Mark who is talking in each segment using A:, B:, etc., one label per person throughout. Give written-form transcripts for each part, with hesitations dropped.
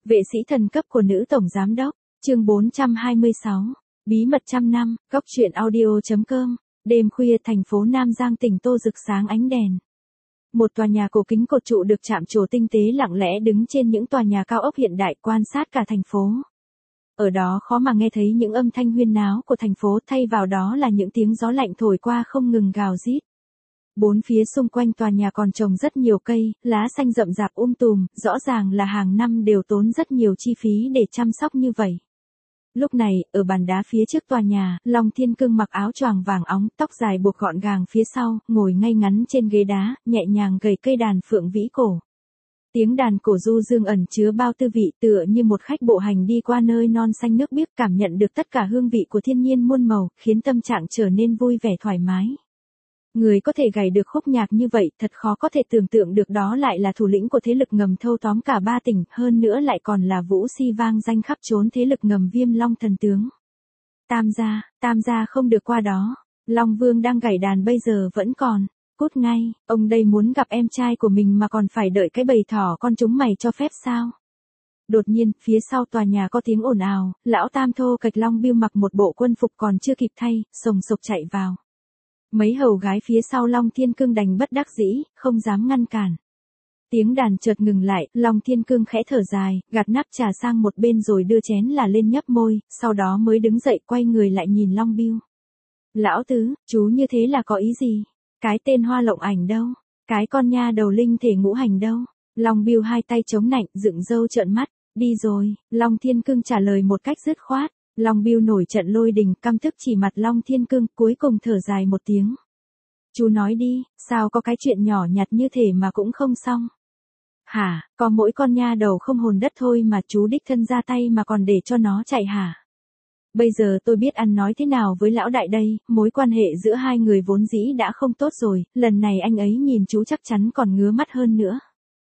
A: Vệ sĩ thần cấp của nữ tổng giám đốc, chương 426, bí mật trăm năm, góc truyện audio.com, đêm khuya thành phố Nam Giang tỉnh Tô rực sáng ánh đèn. Một tòa nhà cổ kính cột trụ được chạm trổ tinh tế lặng lẽ đứng trên những tòa nhà cao ốc hiện đại quan sát cả thành phố. Ở đó khó mà nghe thấy những âm thanh huyên náo của thành phố, thay vào đó là những tiếng gió lạnh thổi qua không ngừng gào rít. Bốn phía xung quanh tòa nhà còn trồng rất nhiều cây, lá xanh rậm rạp tùm, rõ ràng là hàng năm đều tốn rất nhiều chi phí để chăm sóc như vậy. Lúc này, ở bàn đá phía trước tòa nhà, Long Thiên Cương mặc áo choàng vàng óng, tóc dài buộc gọn gàng phía sau, ngồi ngay ngắn trên ghế đá, nhẹ nhàng gảy cây đàn phượng vĩ cổ. Tiếng đàn cổ du dương ẩn chứa bao tư vị, tựa như một khách bộ hành đi qua nơi non xanh nước biếc, cảm nhận được tất cả hương vị của thiên nhiên muôn màu, khiến tâm trạng trở nên vui vẻ thoải mái. Người có thể gảy được khúc nhạc như vậy, thật khó có thể tưởng tượng được đó lại là thủ lĩnh của thế lực ngầm thâu tóm cả ba tỉnh, hơn nữa lại còn là vũ si vang danh khắp trốn thế lực ngầm Viêm Long thần tướng. Tam gia không được qua đó. Long Vương đang gảy đàn bây giờ vẫn còn. Cút ngay, ông đây muốn gặp em trai của mình mà còn phải đợi cái bầy thỏ con chúng mày cho phép sao? Đột nhiên, phía sau tòa nhà có tiếng ồn ào, lão Tam thô kệch Long Biêu mặc một bộ quân phục còn chưa kịp thay, sồng sộc chạy vào. Mấy hầu gái phía sau Long Thiên Cương đành bất đắc dĩ, không dám ngăn cản. Tiếng đàn chợt ngừng lại, Long Thiên Cương khẽ thở dài, gạt nắp trà sang một bên rồi đưa chén là lên nhấp môi, sau đó mới đứng dậy quay người lại nhìn Long Biêu. Lão tứ, chú như thế là có ý gì? Cái tên Hoa Lộng Ảnh đâu? Cái con nha đầu linh thể ngũ hành đâu? Long Biêu hai tay chống nạnh, dựng râu trợn mắt. Đi rồi, Long Thiên Cương trả lời một cách dứt khoát. Long Biêu nổi trận lôi đình, căm tức chỉ mặt Long Thiên Cương, cuối cùng thở dài một tiếng. Chú nói đi, sao có cái chuyện nhỏ nhặt như thế mà cũng không xong? Hả, có mỗi con nha đầu không hồn đất thôi mà chú đích thân ra tay mà còn để cho nó chạy hả? Bây giờ tôi biết ăn nói thế nào với lão đại đây, mối quan hệ giữa hai người vốn dĩ đã không tốt rồi, lần này anh ấy nhìn chú chắc chắn còn ngứa mắt hơn nữa.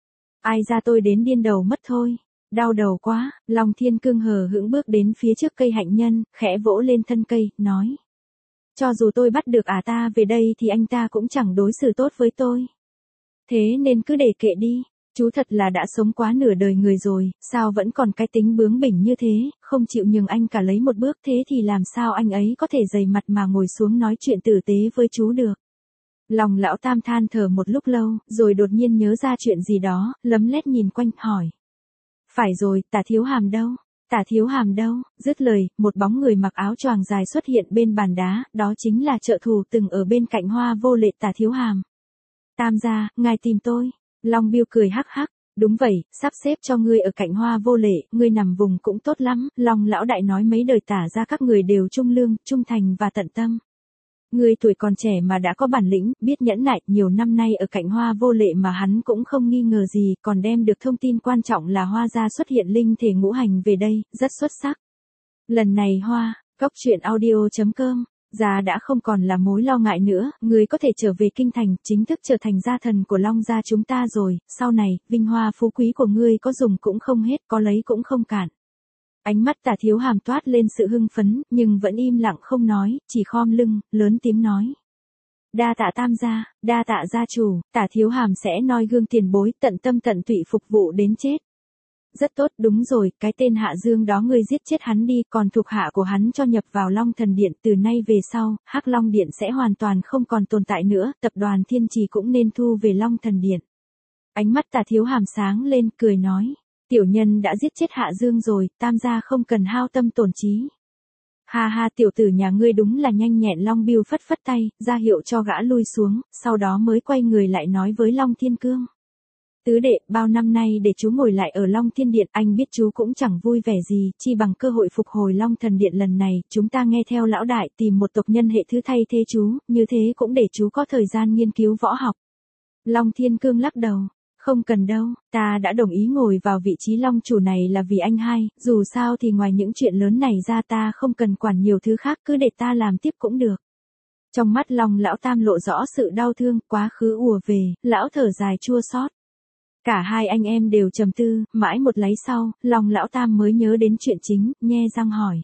A: Ai ra tôi đến điên đầu mất thôi. Đau đầu quá, Long Thiên Cương hờ hững bước đến phía trước cây hạnh nhân, khẽ vỗ lên thân cây, nói. Cho dù tôi bắt được ta về đây thì anh ta cũng chẳng đối xử tốt với tôi. Thế nên cứ để kệ đi, chú thật là đã sống quá nửa đời người rồi, sao vẫn còn cái tính bướng bỉnh như thế, không chịu nhường anh cả lấy một bước, thế thì làm sao anh ấy có thể dày mặt mà ngồi xuống nói chuyện tử tế với chú được. Lòng lão Tam than thở một lúc lâu, rồi đột nhiên nhớ ra chuyện gì đó, lấm lét nhìn quanh, hỏi. Phải rồi, Tả Thiếu Hàm đâu? Tả Thiếu Hàm đâu? Dứt lời, một bóng người mặc áo choàng dài xuất hiện bên bàn đá, đó chính là trợ thủ từng ở bên cạnh Hoa Vô Lệ Tả Thiếu Hàm. Tam gia, ngài tìm tôi. Long Biêu cười hắc hắc. Đúng vậy, sắp xếp cho ngươi ở cạnh Hoa Vô Lệ, ngươi nằm vùng cũng tốt lắm. Long lão đại nói mấy đời Tả ra các người đều trung lương, trung thành và tận tâm. Ngươi tuổi còn trẻ mà đã có bản lĩnh, biết nhẫn nại, nhiều năm nay ở cạnh Hoa Vô Lệ mà hắn cũng không nghi ngờ gì, còn đem được thông tin quan trọng là Hoa gia xuất hiện linh thể ngũ hành về đây, rất xuất sắc. Lần này góc truyện audio.com, gia đã không còn là mối lo ngại nữa, ngươi có thể trở về kinh thành, chính thức trở thành gia thần của Long gia chúng ta rồi, sau này, vinh hoa phú quý của ngươi có dùng cũng không hết, có lấy cũng không cạn. Ánh mắt Tả Thiếu Hàm toát lên sự hưng phấn, nhưng vẫn im lặng không nói, chỉ khom lưng, lớn tiếng nói. Đa tạ Tam gia, đa tạ gia chủ, Tả Thiếu Hàm sẽ noi gương tiền bối, tận tâm tận tụy phục vụ đến chết. Rất tốt, đúng rồi, cái tên Hạ Dương đó ngươi giết chết hắn đi, còn thuộc hạ của hắn cho nhập vào Long Thần Điện, từ nay về sau, Hắc Long Điện sẽ hoàn toàn không còn tồn tại nữa, tập đoàn Thiên Trì cũng nên thu về Long Thần Điện. Ánh mắt Tả Thiếu Hàm sáng lên, cười nói. Tiểu nhân đã giết chết Hạ Dương rồi, Tam gia không cần hao tâm tổn trí. Ha ha, tiểu tử nhà ngươi đúng là nhanh nhẹn. Long Biêu phất phất tay, ra hiệu cho gã lui xuống, sau đó mới quay người lại nói với Long Thiên Cương. Tứ đệ, bao năm nay để chú ngồi lại ở Long Thiên Điện, anh biết chú cũng chẳng vui vẻ gì, chi bằng cơ hội phục hồi Long Thần Điện lần này, chúng ta nghe theo lão đại tìm một tộc nhân hệ thứ thay thế chú, như thế cũng để chú có thời gian nghiên cứu võ học. Long Thiên Cương lắc đầu. Không cần đâu, ta đã đồng ý ngồi vào vị trí long chủ này là vì anh hai, dù sao thì ngoài những chuyện lớn này ra ta không cần quản nhiều thứ khác, cứ để ta làm tiếp cũng được. Trong mắt Long lão Tam lộ rõ sự đau thương, quá khứ ùa về, lão thở dài chua xót. Cả hai anh em đều trầm tư, mãi một lát sau, Long lão Tam mới nhớ đến chuyện chính, nhe răng hỏi.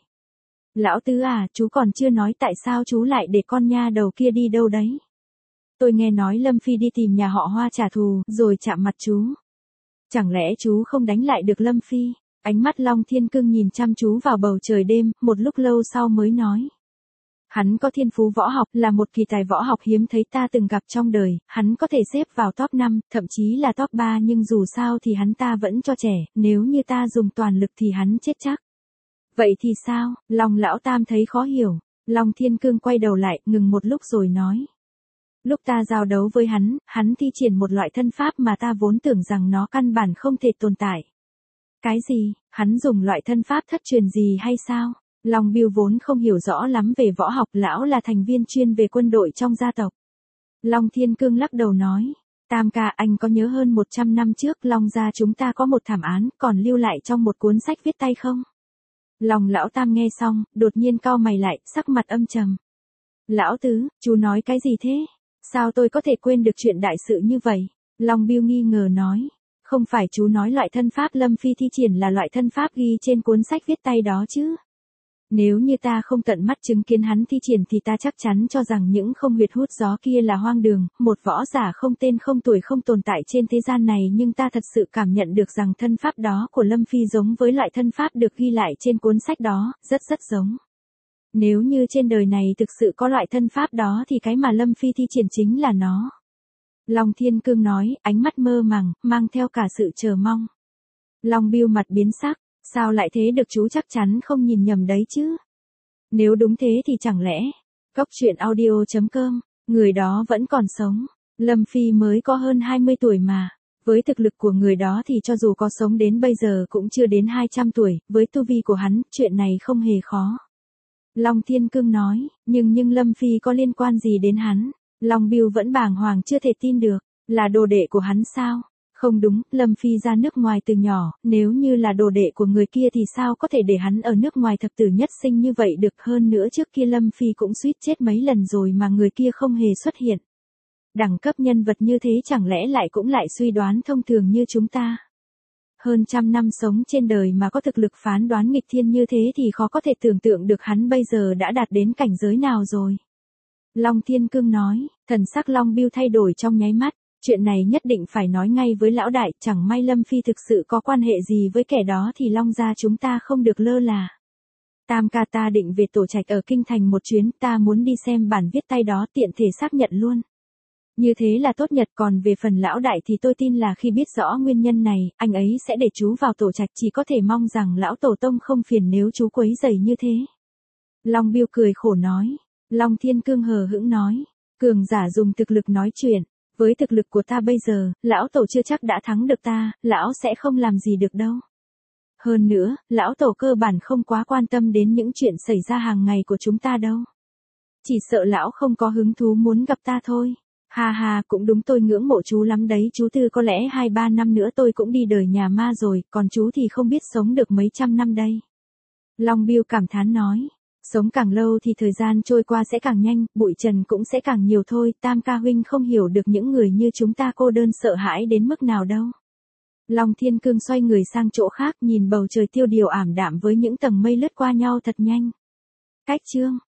A: Lão Tứ à, chú còn chưa nói tại sao chú lại để con nha đầu kia đi đâu đấy? Tôi nghe nói Lâm Phi đi tìm nhà họ Hoa trả thù, rồi chạm mặt chú. Chẳng lẽ chú không đánh lại được Lâm Phi? Ánh mắt Long Thiên Cương nhìn chăm chú vào bầu trời đêm, một lúc lâu sau mới nói. Hắn có thiên phú võ học, là một kỳ tài võ học hiếm thấy ta từng gặp trong đời, hắn có thể xếp vào top 5, thậm chí là top 3 nhưng dù sao thì hắn ta vẫn cho trẻ, nếu như ta dùng toàn lực thì hắn chết chắc. Vậy thì sao? Long lão tam thấy khó hiểu. Long Thiên Cương quay đầu lại, ngừng một lúc rồi nói. Lúc ta giao đấu với hắn thi triển một loại thân pháp mà ta vốn tưởng rằng nó căn bản không thể tồn tại. Cái gì? Hắn dùng loại thân pháp thất truyền gì hay sao? Long Biêu vốn không hiểu rõ lắm về võ học, lão là thành viên chuyên về quân đội trong gia tộc. Long Thiên Cương lắc đầu nói. Tam ca, anh có nhớ hơn 100 năm trước Long gia chúng ta có một thảm án còn lưu lại trong một cuốn sách viết tay không? Long lão tam nghe xong, đột nhiên cau mày lại, sắc mặt âm trầm. Lão tứ, chú nói cái gì thế? Sao tôi có thể quên được chuyện đại sự như vậy? Long Biêu nghi ngờ nói. Không phải chú nói loại thân pháp Lâm Phi thi triển là loại thân pháp ghi trên cuốn sách viết tay đó chứ? Nếu như ta không tận mắt chứng kiến hắn thi triển thì ta chắc chắn cho rằng những không huyệt hút gió kia là hoang đường, một võ giả không tên không tuổi không tồn tại trên thế gian này, nhưng ta thật sự cảm nhận được rằng thân pháp đó của Lâm Phi giống với loại thân pháp được ghi lại trên cuốn sách đó, rất giống. Nếu như trên đời này thực sự có loại thân pháp đó thì cái mà Lâm Phi thi triển chính là nó. Long Thiên Cương nói, ánh mắt mơ màng, mang theo cả sự chờ mong. Long Biêu mặt biến sắc. Sao lại thế được, chú chắc chắn không nhìn nhầm đấy chứ? Nếu đúng thế thì chẳng lẽ, Cốc truyện audio.com, người đó vẫn còn sống. Lâm Phi mới có hơn 20 tuổi mà. Với thực lực của người đó thì cho dù có sống đến bây giờ cũng chưa đến 200 tuổi, với tu vi của hắn, chuyện này không hề khó. Long Thiên Cương nói, nhưng Lâm Phi có liên quan gì đến hắn? Long Biêu vẫn bàng hoàng chưa thể tin được, là đồ đệ của hắn sao? Không đúng, Lâm Phi ra nước ngoài từ nhỏ, nếu như là đồ đệ của người kia thì sao có thể để hắn ở nước ngoài thập tử nhất sinh như vậy được, hơn nữa trước kia Lâm Phi cũng suýt chết mấy lần rồi mà người kia không hề xuất hiện. Đẳng cấp nhân vật như thế chẳng lẽ lại cũng lại suy đoán thông thường như chúng ta. Hơn trăm năm sống trên đời mà có thực lực phán đoán nghịch thiên như thế thì khó có thể tưởng tượng được hắn bây giờ đã đạt đến cảnh giới nào rồi. Long Thiên Cương nói, thần sắc Long Biêu thay đổi trong nháy mắt. Chuyện này nhất định phải nói ngay với lão đại, chẳng may Lâm Phi thực sự có quan hệ gì với kẻ đó thì Long gia chúng ta không được lơ là. Tam ca, ta định về tổ trạch ở Kinh Thành một chuyến, ta muốn đi xem bản viết tay đó tiện thể xác nhận luôn. Như thế là tốt nhất, còn về phần lão đại thì tôi tin là khi biết rõ nguyên nhân này, anh ấy sẽ để chú vào tổ trạch, chỉ có thể mong rằng lão tổ tông không phiền nếu chú quấy rầy như thế. Long Biêu cười khổ nói. Long Thiên Cương hờ hững nói. Cường giả dùng thực lực nói chuyện. Với thực lực của ta bây giờ, lão tổ chưa chắc đã thắng được ta, lão sẽ không làm gì được đâu. Hơn nữa, lão tổ cơ bản không quá quan tâm đến những chuyện xảy ra hàng ngày của chúng ta đâu. Chỉ sợ lão không có hứng thú muốn gặp ta thôi. Ha ha, cũng đúng, tôi ngưỡng mộ chú lắm đấy, chú Tư, có lẽ 2-3 năm nữa tôi cũng đi đời nhà ma rồi, còn chú thì không biết sống được mấy trăm năm đây. Long Biêu cảm thán nói. Sống càng lâu thì thời gian trôi qua sẽ càng nhanh, bụi trần cũng sẽ càng nhiều thôi, Tam ca huynh không hiểu được những người như chúng ta cô đơn sợ hãi đến mức nào đâu. Long Thiên Cương xoay người sang chỗ khác, nhìn bầu trời tiêu điều ảm đạm với những tầng mây lướt qua nhau thật nhanh. Cách chương